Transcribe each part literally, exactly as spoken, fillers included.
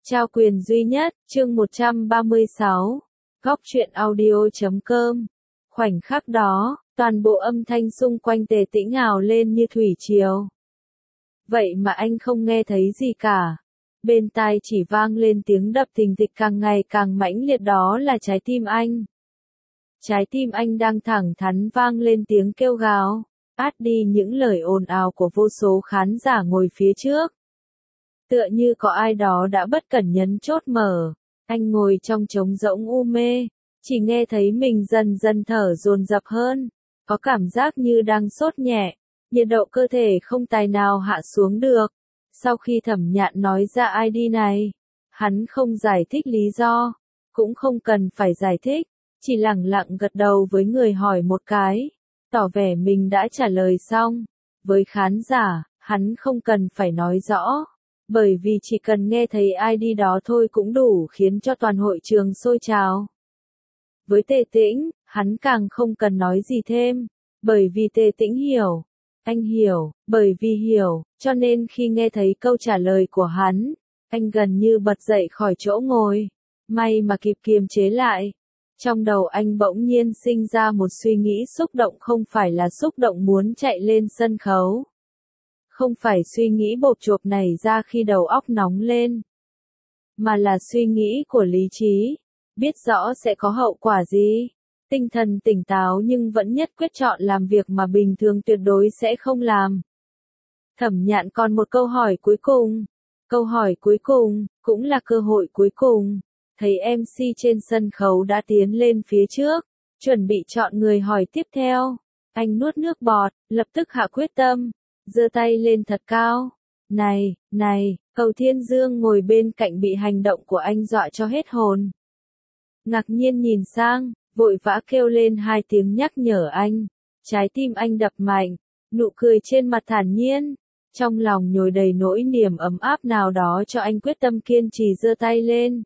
Trao quyền duy nhất, chương một trăm ba mươi sáu, góc truyện audio chấm com. Khoảnh khắc đó, toàn bộ âm thanh xung quanh Tề Tĩnh ào lên như thủy triều. Vậy mà anh không nghe thấy gì cả. Bên tai chỉ vang lên tiếng đập thình thịch càng ngày càng mãnh liệt, đó là trái tim anh. Trái tim anh đang thẳng thắn vang lên tiếng kêu gào, át đi những lời ồn ào của vô số khán giả ngồi phía trước. Tựa như có ai đó đã bất cẩn nhấn chốt mở, anh ngồi trong trống rỗng u mê, chỉ nghe thấy mình dần dần thở dồn dập hơn, có cảm giác như đang sốt nhẹ, nhiệt độ cơ thể không tài nào hạ xuống được. Sau khi Thẩm Nhạn nói ra i đê này, hắn không giải thích lý do, cũng không cần phải giải thích, chỉ lẳng lặng gật đầu với người hỏi một cái, tỏ vẻ mình đã trả lời xong. Với khán giả, hắn không cần phải nói rõ, bởi vì chỉ cần nghe thấy i đê đó thôi cũng đủ khiến cho toàn hội trường sôi trào. Với Tề Tĩnh, hắn càng không cần nói gì thêm, bởi vì Tề Tĩnh hiểu. Anh hiểu, bởi vì hiểu, cho nên khi nghe thấy câu trả lời của hắn, anh gần như bật dậy khỏi chỗ ngồi, may mà kịp kiềm chế lại. Trong đầu anh bỗng nhiên sinh ra một suy nghĩ xúc động, không phải là xúc động muốn chạy lên sân khấu. Không phải suy nghĩ bộp chộp nảy ra khi đầu óc nóng lên, mà là suy nghĩ của lý trí, biết rõ sẽ có hậu quả gì. Tinh thần tỉnh táo nhưng vẫn nhất quyết chọn làm việc mà bình thường tuyệt đối sẽ không làm. Thẩm Nhạn còn một câu hỏi cuối cùng. Câu hỏi cuối cùng, cũng là cơ hội cuối cùng. Thấy em xê trên sân khấu đã tiến lên phía trước, chuẩn bị chọn người hỏi tiếp theo. Anh nuốt nước bọt, lập tức hạ quyết tâm, giơ tay lên thật cao. Này, này, Cầu Thiên Dương ngồi bên cạnh bị hành động của anh dọa cho hết hồn. Ngạc nhiên nhìn sang, vội vã kêu lên hai tiếng nhắc nhở anh. Trái tim anh đập mạnh, nụ cười trên mặt thản nhiên, trong lòng nhồi đầy nỗi niềm ấm áp nào đó cho anh quyết tâm kiên trì giơ tay lên.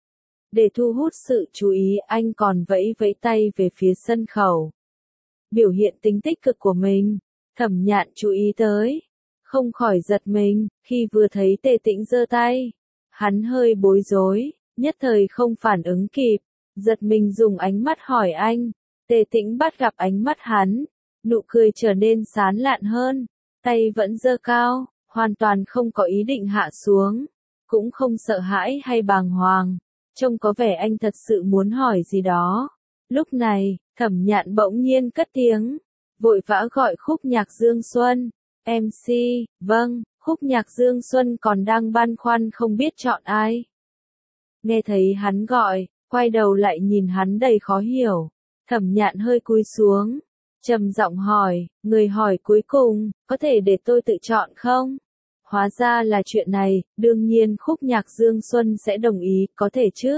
Để thu hút sự chú ý, anh còn vẫy vẫy tay về phía sân khấu. Biểu hiện tính tích cực của mình, Thẩm Nhạn chú ý tới, không khỏi giật mình, khi vừa thấy Tề Tĩnh giơ tay. Hắn hơi bối rối, nhất thời không phản ứng kịp, giật mình dùng ánh mắt hỏi anh. Tề Tĩnh bắt gặp ánh mắt hắn, nụ cười trở nên sán lạn hơn, tay vẫn giơ cao, hoàn toàn không có ý định hạ xuống, cũng không sợ hãi hay bàng hoàng, trông có vẻ anh thật sự muốn hỏi gì đó. Lúc này, Thẩm Nhạn bỗng nhiên cất tiếng, vội vã gọi khúc nhạc Dương Xuân. em xê, vâng, khúc nhạc Dương Xuân còn đang băn khoăn không biết chọn ai. Nghe thấy hắn gọi, quay đầu lại nhìn hắn đầy khó hiểu. Thẩm Nhạn hơi cúi xuống, trầm giọng hỏi, người hỏi cuối cùng, có thể để tôi tự chọn không? Hóa ra là chuyện này, đương nhiên khúc nhạc Dương Xuân sẽ đồng ý, có thể chứ?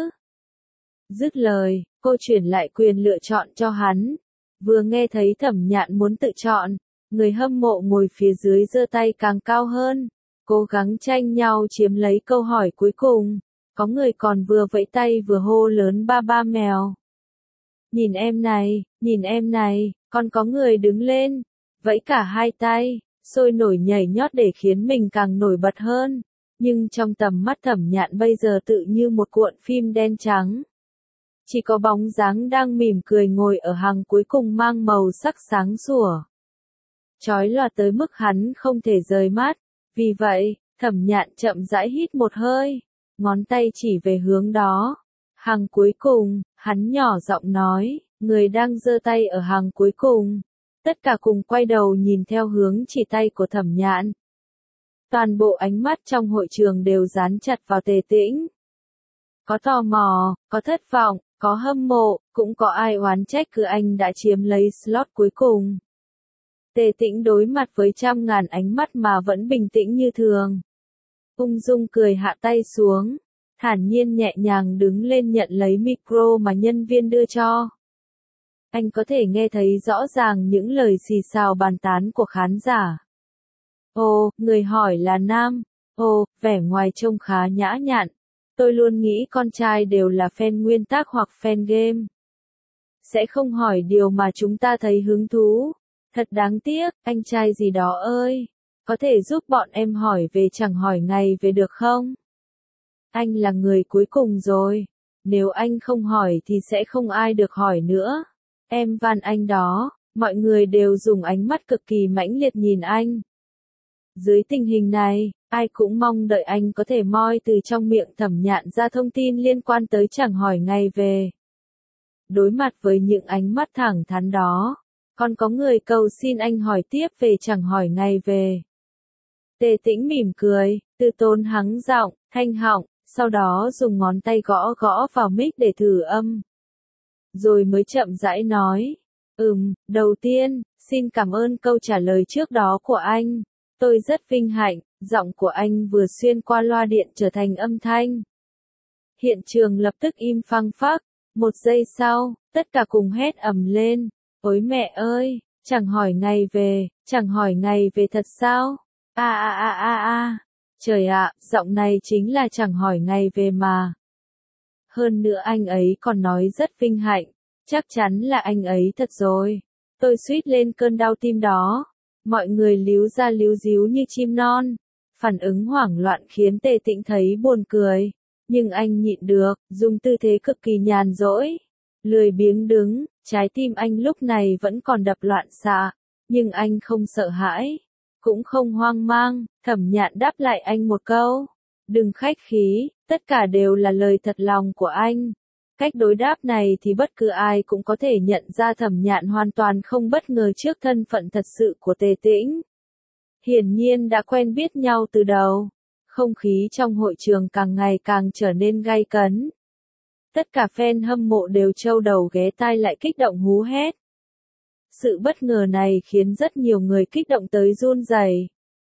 Dứt lời, cô chuyển lại quyền lựa chọn cho hắn. Vừa nghe thấy Thẩm Nhạn muốn tự chọn, người hâm mộ ngồi phía dưới giơ tay càng cao hơn, cố gắng tranh nhau chiếm lấy câu hỏi cuối cùng. Có người còn vừa vẫy tay vừa hô lớn ba ba mèo. Nhìn em này, nhìn em này, còn có người đứng lên, vẫy cả hai tay, sôi nổi nhảy nhót để khiến mình càng nổi bật hơn. Nhưng trong tầm mắt Thẩm Nhạn bây giờ tự như một cuộn phim đen trắng. Chỉ có bóng dáng đang mỉm cười ngồi ở hàng cuối cùng mang màu sắc sáng sủa. Chói lòa tới mức hắn không thể rời mắt, vì vậy, Thẩm Nhạn chậm rãi hít một hơi, ngón tay chỉ về hướng đó. Hàng cuối cùng, hắn nhỏ giọng nói, người đang giơ tay ở hàng cuối cùng. Tất cả cùng quay đầu nhìn theo hướng chỉ tay của Thẩm Nhạn. Toàn bộ ánh mắt trong hội trường đều dán chặt vào Tề Tĩnh. Có tò mò, có thất vọng, có hâm mộ, cũng có ai oán trách cứ anh đã chiếm lấy slot cuối cùng. Tề Tĩnh đối mặt với trăm ngàn ánh mắt mà vẫn bình tĩnh như thường. Ung dung cười hạ tay xuống, thản nhiên nhẹ nhàng đứng lên nhận lấy micro mà nhân viên đưa cho. Anh có thể nghe thấy rõ ràng những lời xì xào bàn tán của khán giả. Ồ, người hỏi là nam. Ồ, vẻ ngoài trông khá nhã nhặn. Tôi luôn nghĩ con trai đều là fan nguyên tác hoặc fan game. Sẽ không hỏi điều mà chúng ta thấy hứng thú. Thật đáng tiếc, anh trai gì đó ơi. Có thể giúp bọn em hỏi về chẳng hỏi ngày về được không? Anh là người cuối cùng rồi. Nếu anh không hỏi thì sẽ không ai được hỏi nữa. Em van anh đó. Mọi người đều dùng ánh mắt cực kỳ mãnh liệt nhìn anh. Dưới tình hình này, ai cũng mong đợi anh có thể moi từ trong miệng Thẩm Nhạn ra thông tin liên quan tới chẳng hỏi ngày về. Đối mặt với những ánh mắt thẳng thắn đó, còn có người cầu xin anh hỏi tiếp về chẳng hỏi ngày về. Tề Tĩnh mỉm cười, từ tốn hắng giọng, thanh họng, sau đó dùng ngón tay gõ gõ vào mic để thử âm. Rồi mới chậm rãi nói, ừm, đầu tiên, xin cảm ơn câu trả lời trước đó của anh. Tôi rất vinh hạnh, giọng của anh vừa xuyên qua loa điện trở thành âm thanh. Hiện trường lập tức im phăng phắc, một giây sau, tất cả cùng hét ầm lên. Ôi mẹ ơi, chẳng hỏi ngày về, chẳng hỏi ngày về thật sao? A a a a a, trời ạ, giọng này chính là chẳng hỏi ngày về mà. Hơn nữa anh ấy còn nói rất vinh hạnh, chắc chắn là anh ấy thật rồi. Tôi suýt lên cơn đau tim đó. Mọi người líu ra líu díu như chim non. Phản ứng hoảng loạn khiến Tề Tĩnh thấy buồn cười. Nhưng anh nhịn được, dùng tư thế cực kỳ nhàn rỗi. Lười biếng đứng, trái tim anh lúc này vẫn còn đập loạn xạ. Nhưng anh không sợ hãi, cũng không hoang mang. Thẩm Nhạn đáp lại anh một câu. Đừng khách khí, tất cả đều là lời thật lòng của anh. Cách đối đáp này thì bất cứ ai cũng có thể nhận ra Thẩm Nhạn hoàn toàn không bất ngờ trước thân phận thật sự của Tề Tĩnh. Hiển nhiên đã quen biết nhau từ đầu. Không khí trong hội trường càng ngày càng trở nên gay cấn. Tất cả fan hâm mộ đều trâu đầu ghé tai lại kích động hú hét. Sự bất ngờ này khiến rất nhiều người kích động tới run rẩy.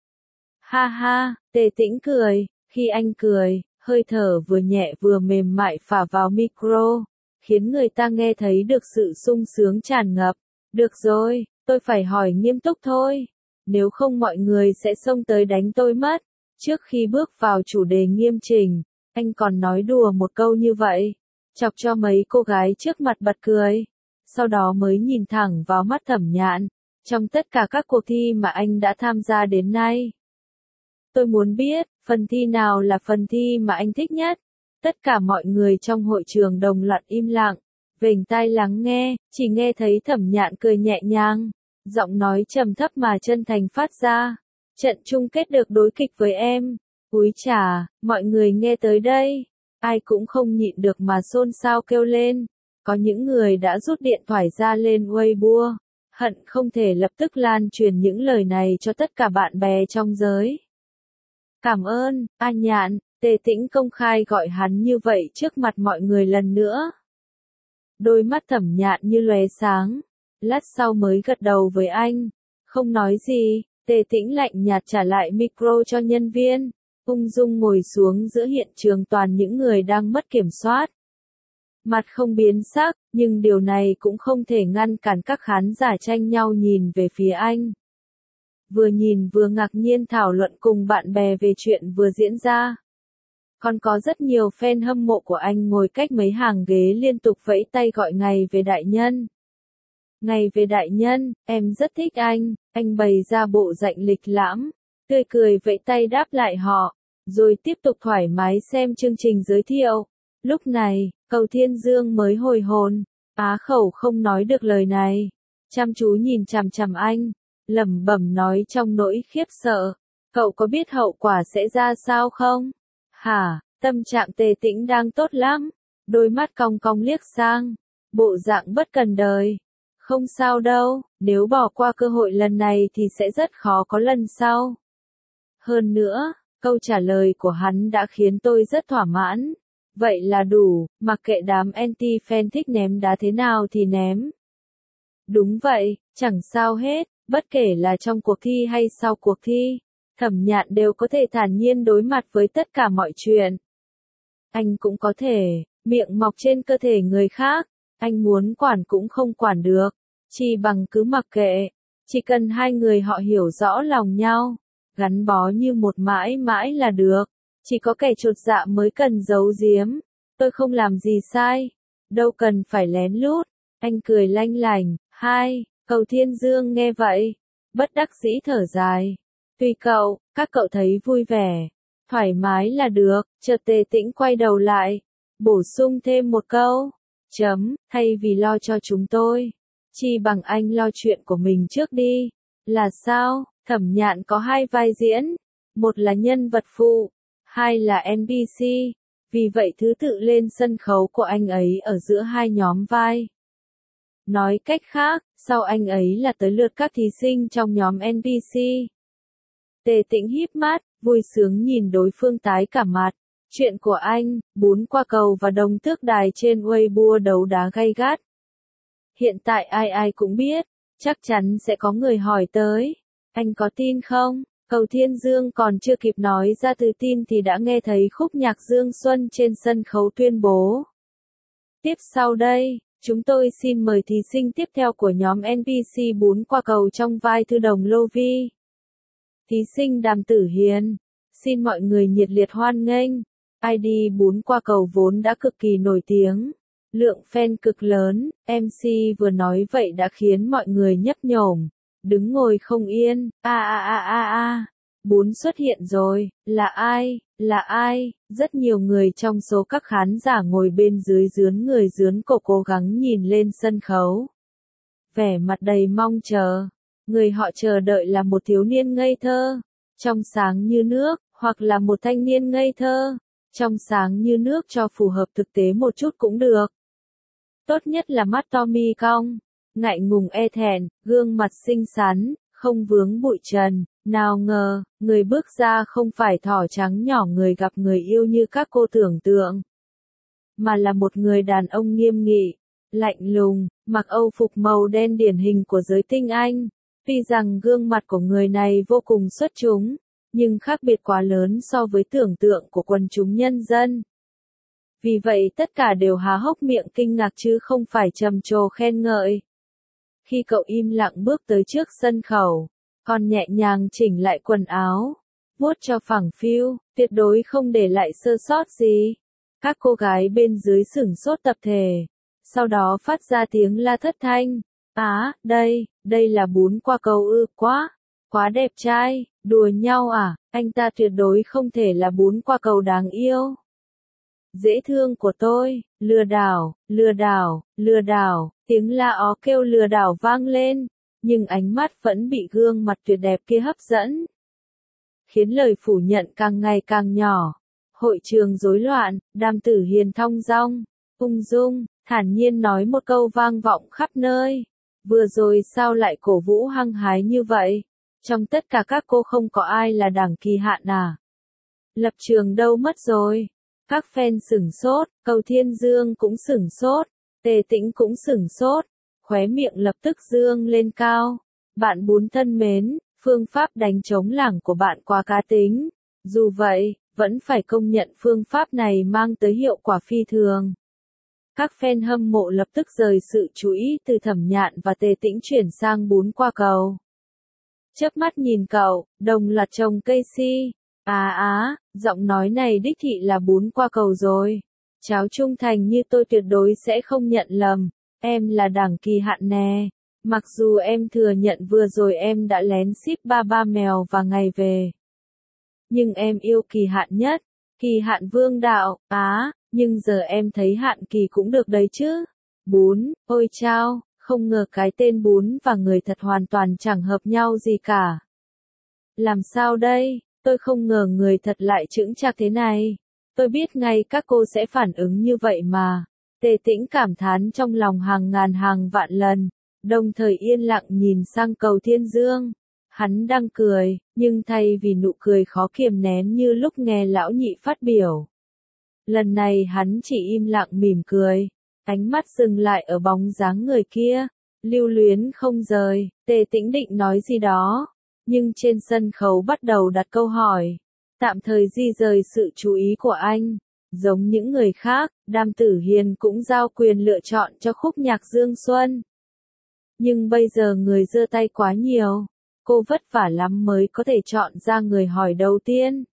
Ha ha, Tề Tĩnh cười, khi anh cười, hơi thở vừa nhẹ vừa mềm mại phả vào micro, khiến người ta nghe thấy được sự sung sướng tràn ngập. Được rồi, tôi phải hỏi nghiêm túc thôi, nếu không mọi người sẽ xông tới đánh tôi mất. Trước khi bước vào chủ đề nghiêm chỉnh, anh còn nói đùa một câu như vậy, chọc cho mấy cô gái trước mặt bật cười. Sau đó mới nhìn thẳng vào mắt Thẩm Nhạn, trong tất cả các cuộc thi mà anh đã tham gia đến nay. Tôi muốn biết, phần thi nào là phần thi mà anh thích nhất? Tất cả mọi người trong hội trường đồng loạt im lặng, vểnh tai lắng nghe, chỉ nghe thấy Thẩm Nhạn cười nhẹ nhàng, giọng nói trầm thấp mà chân thành phát ra. Trận chung kết được đối kịch với em. Úi chà, mọi người nghe tới đây, ai cũng không nhịn được mà xôn xao kêu lên. Có những người đã rút điện thoại ra lên Weibo, hận không thể lập tức lan truyền những lời này cho tất cả bạn bè trong giới. Cảm ơn, A Nhạn. Tề Tĩnh công khai gọi hắn như vậy trước mặt mọi người lần nữa. Đôi mắt Thẩm Nhạn như lóe sáng, lát sau mới gật đầu với anh, không nói gì. Tề Tĩnh lạnh nhạt trả lại micro cho nhân viên, ung dung ngồi xuống giữa hiện trường toàn những người đang mất kiểm soát. Mặt không biến sắc, nhưng điều này cũng không thể ngăn cản các khán giả tranh nhau nhìn về phía anh. Vừa nhìn vừa ngạc nhiên thảo luận cùng bạn bè về chuyện vừa diễn ra. Còn có rất nhiều fan hâm mộ của anh ngồi cách mấy hàng ghế liên tục vẫy tay gọi ngày về đại nhân. Ngày về đại nhân, em rất thích anh, anh bày ra bộ dạng lịch lãm, tươi cười vẫy tay đáp lại họ, rồi tiếp tục thoải mái xem chương trình giới thiệu. Lúc này, Cầu Thiên Dương mới hồi hồn, á khẩu không nói được lời này, chăm chú nhìn chằm chằm anh, lẩm bẩm nói trong nỗi khiếp sợ, cậu có biết hậu quả sẽ ra sao không? Hả, tâm trạng Tề Tĩnh đang tốt lắm, đôi mắt cong cong liếc sang, bộ dạng bất cần đời. Không sao đâu, nếu bỏ qua cơ hội lần này thì sẽ rất khó có lần sau. Hơn nữa, câu trả lời của hắn đã khiến tôi rất thỏa mãn. Vậy là đủ, mặc kệ đám anti-fan thích ném đá thế nào thì ném. Đúng vậy, chẳng sao hết, bất kể là trong cuộc thi hay sau cuộc thi, Thẩm Nhạn đều có thể thản nhiên đối mặt với tất cả mọi chuyện. Anh cũng có thể, miệng mọc trên cơ thể người khác, anh muốn quản cũng không quản được, chỉ bằng cứ mặc kệ, chỉ cần hai người họ hiểu rõ lòng nhau, gắn bó như một mãi mãi là được, chỉ có kẻ chột dạ mới cần giấu giếm, tôi không làm gì sai, đâu cần phải lén lút, anh cười lanh lành. Hai, Cầu Thiên Dương nghe vậy, bất đắc dĩ thở dài, tùy cậu, các cậu thấy vui vẻ, Thoải mái là được, chợt Tề Tĩnh quay đầu lại, bổ sung thêm một câu. Chấm, thay vì lo cho chúng tôi, chi bằng anh lo chuyện của mình trước đi. Là sao? Thẩm Nhạn có hai vai diễn, một là nhân vật phụ, hai là en pê xê, vì vậy thứ tự lên sân khấu của anh ấy ở giữa hai nhóm vai. Nói cách khác, sau anh ấy là tới lượt các thí sinh trong nhóm en pê xê. Tề Tĩnh híp mắt, vui sướng nhìn đối phương tái cả mặt. Chuyện của anh, bún qua cầu và đồng tước đài trên Weibo đấu đá gay gắt. Hiện tại ai ai cũng biết, chắc chắn sẽ có người hỏi tới. Anh có tin không? Cầu Thiên Dương còn chưa kịp nói ra từ tin thì đã nghe thấy khúc nhạc Dương Xuân trên sân khấu tuyên bố. Tiếp sau đây, chúng tôi xin mời thí sinh tiếp theo của nhóm en pê xê bún qua cầu trong vai Thư Đồng Lô Vi. Thí sinh Đàm Tử Hiền. Xin mọi người nhiệt liệt hoan nghênh. i đê bún qua cầu vốn đã cực kỳ nổi tiếng. Lượng fan cực lớn, em xê vừa nói vậy đã khiến mọi người nhấp nhổm. Đứng ngồi không yên, a a a a a. Bún xuất hiện rồi, là ai, là ai? Rất nhiều người trong số các khán giả ngồi bên dưới dướn người dướn cổ cố gắng nhìn lên sân khấu. Vẻ mặt đầy mong chờ. Người họ chờ đợi là một thiếu niên ngây thơ, trong sáng như nước, hoặc là một thanh niên ngây thơ, trong sáng như nước cho phù hợp thực tế một chút cũng được. Tốt nhất là mắt to mi cong, ngại ngùng e thẹn, gương mặt xinh xắn, không vướng bụi trần. Nào ngờ, người bước ra không phải thỏ trắng nhỏ người gặp người yêu như các cô tưởng tượng, mà là một người đàn ông nghiêm nghị, lạnh lùng, mặc âu phục màu đen điển hình của giới tinh Anh. Tuy rằng gương mặt của người này vô cùng xuất chúng, nhưng khác biệt quá lớn so với tưởng tượng của quần chúng nhân dân. Vì vậy tất cả đều há hốc miệng kinh ngạc chứ không phải trầm trồ khen ngợi. Khi cậu im lặng bước tới trước sân khấu, còn nhẹ nhàng chỉnh lại quần áo, vuốt cho phẳng phiu, tuyệt đối không để lại sơ sót gì. Các cô gái bên dưới sửng sốt tập thể, sau đó phát ra tiếng la thất thanh. Á, đây, đây là bún qua cầu ư, quá, quá đẹp trai, đùa nhau à, anh ta tuyệt đối không thể là bún qua cầu đáng yêu. Dễ thương của tôi, lừa đảo, lừa đảo, lừa đảo, tiếng la ó kêu lừa đảo vang lên, nhưng ánh mắt vẫn bị gương mặt tuyệt đẹp kia hấp dẫn, khiến lời phủ nhận càng ngày càng nhỏ. Hội trường rối loạn, Đàm Tử Hiền thong dong, ung dung, thản nhiên nói một câu vang vọng khắp nơi. Vừa rồi sao lại cổ vũ hăng hái như vậy? Trong tất cả các cô không có ai là Đảng Kỳ Hạn à? Lập trường đâu mất rồi? Các fan sửng sốt, Cầu Thiên Dương cũng sửng sốt, Tề Tĩnh cũng sửng sốt, khóe miệng lập tức dương lên cao. Bạn bún thân mến, phương pháp đánh trống lảng của bạn quá cá tính. Dù vậy, vẫn phải công nhận phương pháp này mang tới hiệu quả phi thường. Các fan hâm mộ lập tức rời sự chú ý từ Thẩm Nhạn và Tề Tĩnh chuyển sang bún qua cầu. Chớp mắt nhìn cậu, đồng loạt trồng cây si. Á á, giọng nói này đích thị là bún qua cầu rồi. Cháu trung thành như tôi tuyệt đối sẽ không nhận lầm. Em là Đảng Kỳ Hạn nè. Mặc dù em thừa nhận vừa rồi em đã lén ship ba ba mèo và ngày về. Nhưng em yêu Kỳ Hạn nhất. Kỳ Hạn vương đạo, á, nhưng giờ em thấy Hạn Kỳ cũng được đấy chứ. Bún, ôi chao, không ngờ cái tên bún và người thật hoàn toàn chẳng hợp nhau gì cả. Làm sao đây, tôi không ngờ người thật lại chững chạc thế này. Tôi biết ngay các cô sẽ phản ứng như vậy mà. Tề Tĩnh cảm thán trong lòng hàng ngàn hàng vạn lần, đồng thời yên lặng nhìn sang Cầu Thiên Dương. Hắn đang cười, nhưng thay vì nụ cười khó kiềm nén như lúc nghe lão nhị phát biểu. Lần này hắn chỉ im lặng mỉm cười, ánh mắt dừng lại ở bóng dáng người kia, lưu luyến không rời. Tề Tĩnh định nói gì đó, nhưng trên sân khấu bắt đầu đặt câu hỏi, tạm thời di rời sự chú ý của anh. Giống những người khác, Đàm Tử Hiền cũng giao quyền lựa chọn cho khúc nhạc Dương Xuân. Nhưng bây giờ người giơ tay quá nhiều, cô vất vả lắm mới có thể chọn ra người hỏi đầu tiên.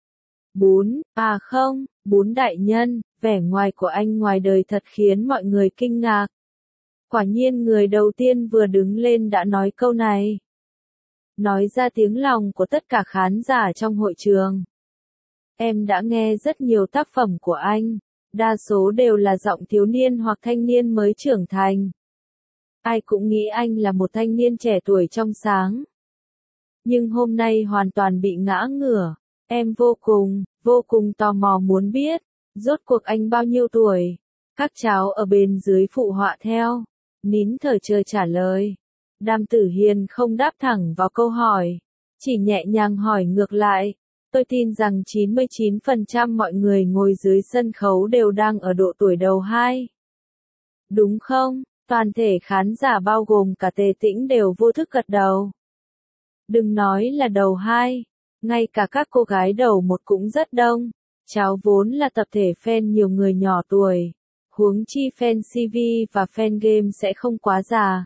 Bún, à không, Bún đại nhân, vẻ ngoài của anh ngoài đời thật khiến mọi người kinh ngạc. Quả nhiên người đầu tiên vừa đứng lên đã nói câu này. Nói ra tiếng lòng của tất cả khán giả trong hội trường. Em đã nghe rất nhiều tác phẩm của anh, đa số đều là giọng thiếu niên hoặc thanh niên mới trưởng thành. Ai cũng nghĩ anh là một thanh niên trẻ tuổi trong sáng. Nhưng hôm nay hoàn toàn bị ngã ngửa. Em vô cùng, vô cùng tò mò muốn biết, rốt cuộc anh bao nhiêu tuổi? Các cháu ở bên dưới phụ họa theo, nín thở chờ trả lời. Đàm Tử Hiền không đáp thẳng vào câu hỏi, chỉ nhẹ nhàng hỏi ngược lại. Tôi tin rằng chín mươi chín phần trăm mọi người ngồi dưới sân khấu đều đang ở độ tuổi đầu hai. Đúng không? Toàn thể khán giả bao gồm cả Tề Tĩnh đều vô thức gật đầu. Đừng nói là đầu hai, ngay cả các cô gái đầu một cũng rất đông. Cháu vốn là tập thể fan nhiều người nhỏ tuổi, huống chi fan xê vê và fan game sẽ không quá già.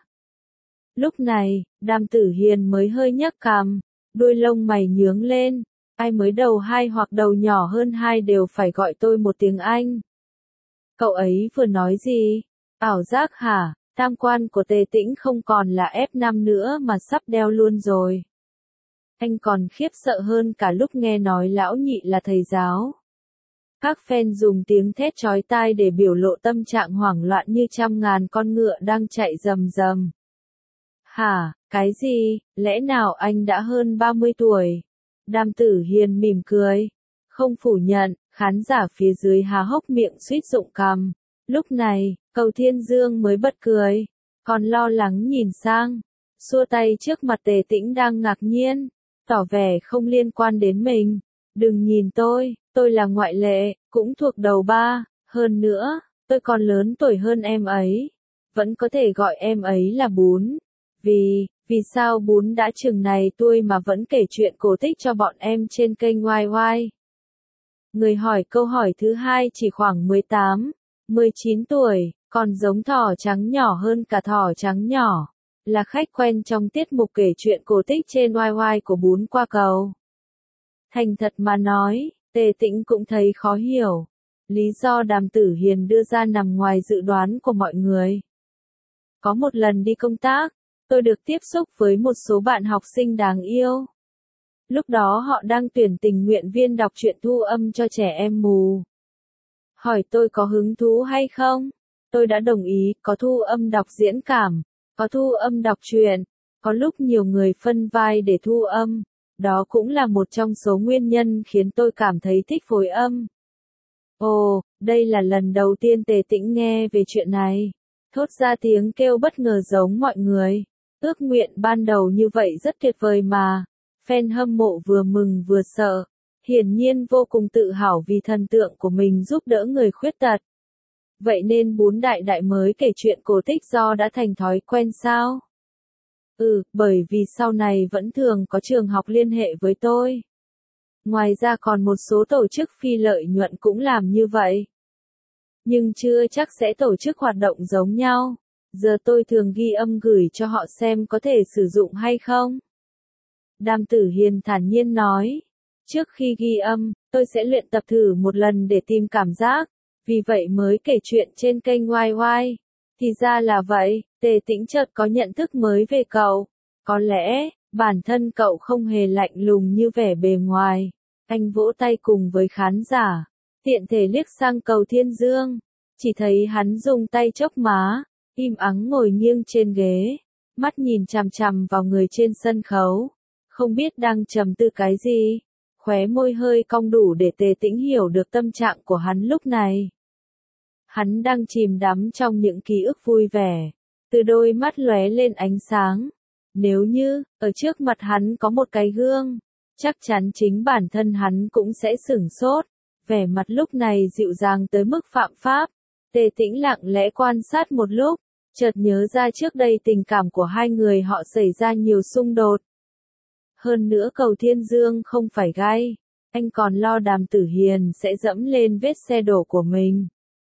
Lúc này, Đàm Tử Hiền mới hơi nhấc cằm, đuôi lông mày nhướng lên. Ai mới đầu hai hoặc đầu nhỏ hơn hai đều phải gọi tôi một tiếng anh. Cậu ấy vừa nói gì? Ảo giác hả? Tam quan của Tề Tĩnh không còn là ép năm nữa mà sắp đeo luôn rồi. Anh còn khiếp sợ hơn cả lúc nghe nói lão nhị là thầy giáo. Các fan dùng tiếng thét chói tai để biểu lộ tâm trạng hoảng loạn như trăm ngàn con ngựa đang chạy rầm rầm. Hả, cái gì, lẽ nào anh đã hơn ba mươi tuổi? Đàm Tử Hiền mỉm cười, không phủ nhận, khán giả phía dưới há hốc miệng suýt rụng cằm. Lúc này, Cầu Thiên Dương mới bật cười, còn lo lắng nhìn sang, xua tay trước mặt Tề Tĩnh đang ngạc nhiên, tỏ vẻ không liên quan đến mình. Đừng nhìn tôi, tôi là ngoại lệ, cũng thuộc đầu ba, hơn nữa, tôi còn lớn tuổi hơn em ấy. Vẫn có thể gọi em ấy là Bún. Vì, vì sao Bún đã chừng này tuổi mà vẫn kể chuyện cổ tích cho bọn em trên kênh oai oai? Người hỏi câu hỏi thứ hai chỉ khoảng mười tám, mười chín tuổi, còn giống thỏ trắng nhỏ hơn cả thỏ trắng nhỏ. Là khách quen trong tiết mục kể chuyện cổ tích trên oai oai của Bún Qua Cầu. Thành thật mà nói, Tề Tĩnh cũng thấy khó hiểu. Lý do Đàm Tử Hiền đưa ra nằm ngoài dự đoán của mọi người. Có một lần đi công tác, tôi được tiếp xúc với một số bạn học sinh đáng yêu. Lúc đó họ đang tuyển tình nguyện viên đọc truyện thu âm cho trẻ em mù. Hỏi tôi có hứng thú hay không? Tôi đã đồng ý, có thu âm đọc diễn cảm, có thu âm đọc truyện, có lúc nhiều người phân vai để thu âm. Đó cũng là một trong số nguyên nhân khiến tôi cảm thấy thích phối âm. Ồ, đây là lần đầu tiên Tề Tĩnh nghe về chuyện này. Thốt ra tiếng kêu bất ngờ giống mọi người. Ước nguyện ban đầu như vậy rất tuyệt vời mà. Fan hâm mộ vừa mừng vừa sợ. Hiển nhiên vô cùng tự hào vì thần tượng của mình giúp đỡ người khuyết tật. Vậy nên Bún Đại Đại mới kể chuyện cổ tích do đã thành thói quen sao? Ừ, bởi vì sau này vẫn thường có trường học liên hệ với tôi. Ngoài ra còn một số tổ chức phi lợi nhuận cũng làm như vậy. Nhưng chưa chắc sẽ tổ chức hoạt động giống nhau. Giờ tôi thường ghi âm gửi cho họ xem có thể sử dụng hay không. Đàm Tử Hiền thản nhiên nói. Trước khi ghi âm, tôi sẽ luyện tập thử một lần để tìm cảm giác. Vì vậy mới kể chuyện trên kênh oai oai. Thì ra là vậy, Tề Tĩnh chợt có nhận thức mới về cậu. Có lẽ, bản thân cậu không hề lạnh lùng như vẻ bề ngoài. Anh vỗ tay cùng với khán giả. Tiện thể liếc sang Cầu Thiên Dương. Chỉ thấy hắn dùng tay chốc má, im ắng ngồi nghiêng trên ghế. Mắt nhìn chằm chằm vào người trên sân khấu. Không biết đang trầm tư cái gì. Khóe môi hơi cong đủ để Tề Tĩnh hiểu được tâm trạng của hắn lúc này. Hắn đang chìm đắm trong những ký ức vui vẻ. Từ đôi mắt lóe lên ánh sáng. Nếu như, ở trước mặt hắn có một cái gương, chắc chắn chính bản thân hắn cũng sẽ sửng sốt. Vẻ mặt lúc này dịu dàng tới mức phạm pháp. Tề Tĩnh lặng lẽ quan sát một lúc, chợt nhớ ra trước đây tình cảm của hai người họ xảy ra nhiều xung đột. Hơn nữa Cầu Thiên Dương không phải gay, anh còn lo Đàm Tử Hiền sẽ dẫm lên vết xe đổ của mình.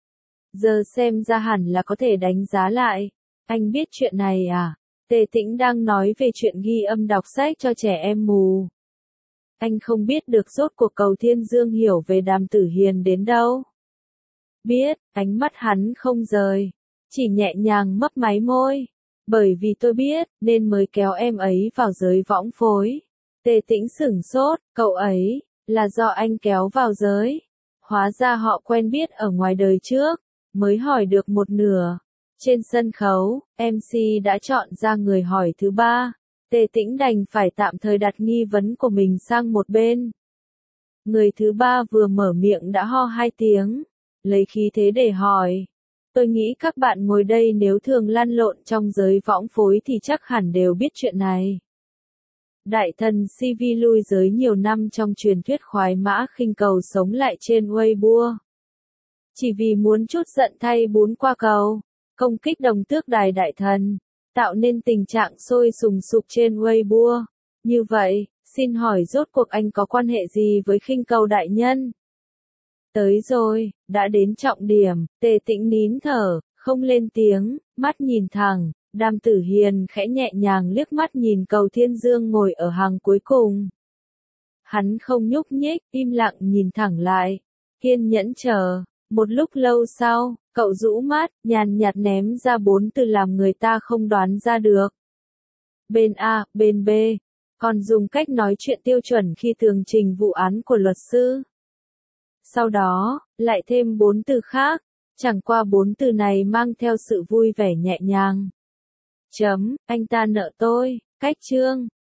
Giờ xem ra hẳn là có thể đánh giá lại. Anh biết chuyện này à? Tề Tĩnh đang nói về chuyện ghi âm đọc sách cho trẻ em mù. Anh không biết được rốt cuộc Cầu Thiên Dương hiểu về Đàm Tử Hiền đến đâu. Biết, ánh mắt hắn không rời, chỉ nhẹ nhàng mấp máy môi. Bởi vì tôi biết, nên mới kéo em ấy vào giới võng phối. Tề Tĩnh sửng sốt, cậu ấy, Là do anh kéo vào giới. Hóa ra họ quen biết ở ngoài đời trước. Mới hỏi được một nửa. Trên sân khấu, em xê đã chọn ra người hỏi thứ ba. Tề Tĩnh đành phải tạm thời đặt nghi vấn của mình sang một bên. Người thứ ba vừa mở miệng đã ho hai tiếng. Lấy khí thế để hỏi. Tôi nghĩ các bạn ngồi đây nếu thường lăn lộn trong giới võng phối thì chắc hẳn đều biết chuyện này. Đại thần xê vê lui giới nhiều năm trong truyền thuyết khoái mã khinh cầu sống lại trên Weibo. Chỉ vì muốn chút giận thay bún qua cầu, công kích đồng tước đài đại thần, tạo nên tình trạng sôi sùng sục trên Weibo. Như vậy, xin hỏi rốt cuộc anh có quan hệ gì với khinh cầu đại nhân? Tới rồi, đã đến trọng điểm, Tề Tĩnh nín thở, không lên tiếng, mắt nhìn thẳng. Đàm Tử Hiền khẽ nhẹ nhàng liếc mắt nhìn Cầu Thiên Dương ngồi ở hàng cuối cùng. Hắn không nhúc nhích, im lặng nhìn thẳng lại, kiên nhẫn chờ. Một lúc lâu sau, cậu rũ mắt, nhàn nhạt ném ra bốn từ làm người ta không đoán ra được. Bên A, bên B, còn dùng cách nói chuyện tiêu chuẩn khi tường trình vụ án của luật sư. Sau đó, lại thêm bốn từ khác, chẳng qua bốn từ này mang theo sự vui vẻ nhẹ nhàng. Chấm, anh ta nợ tôi, cách chương.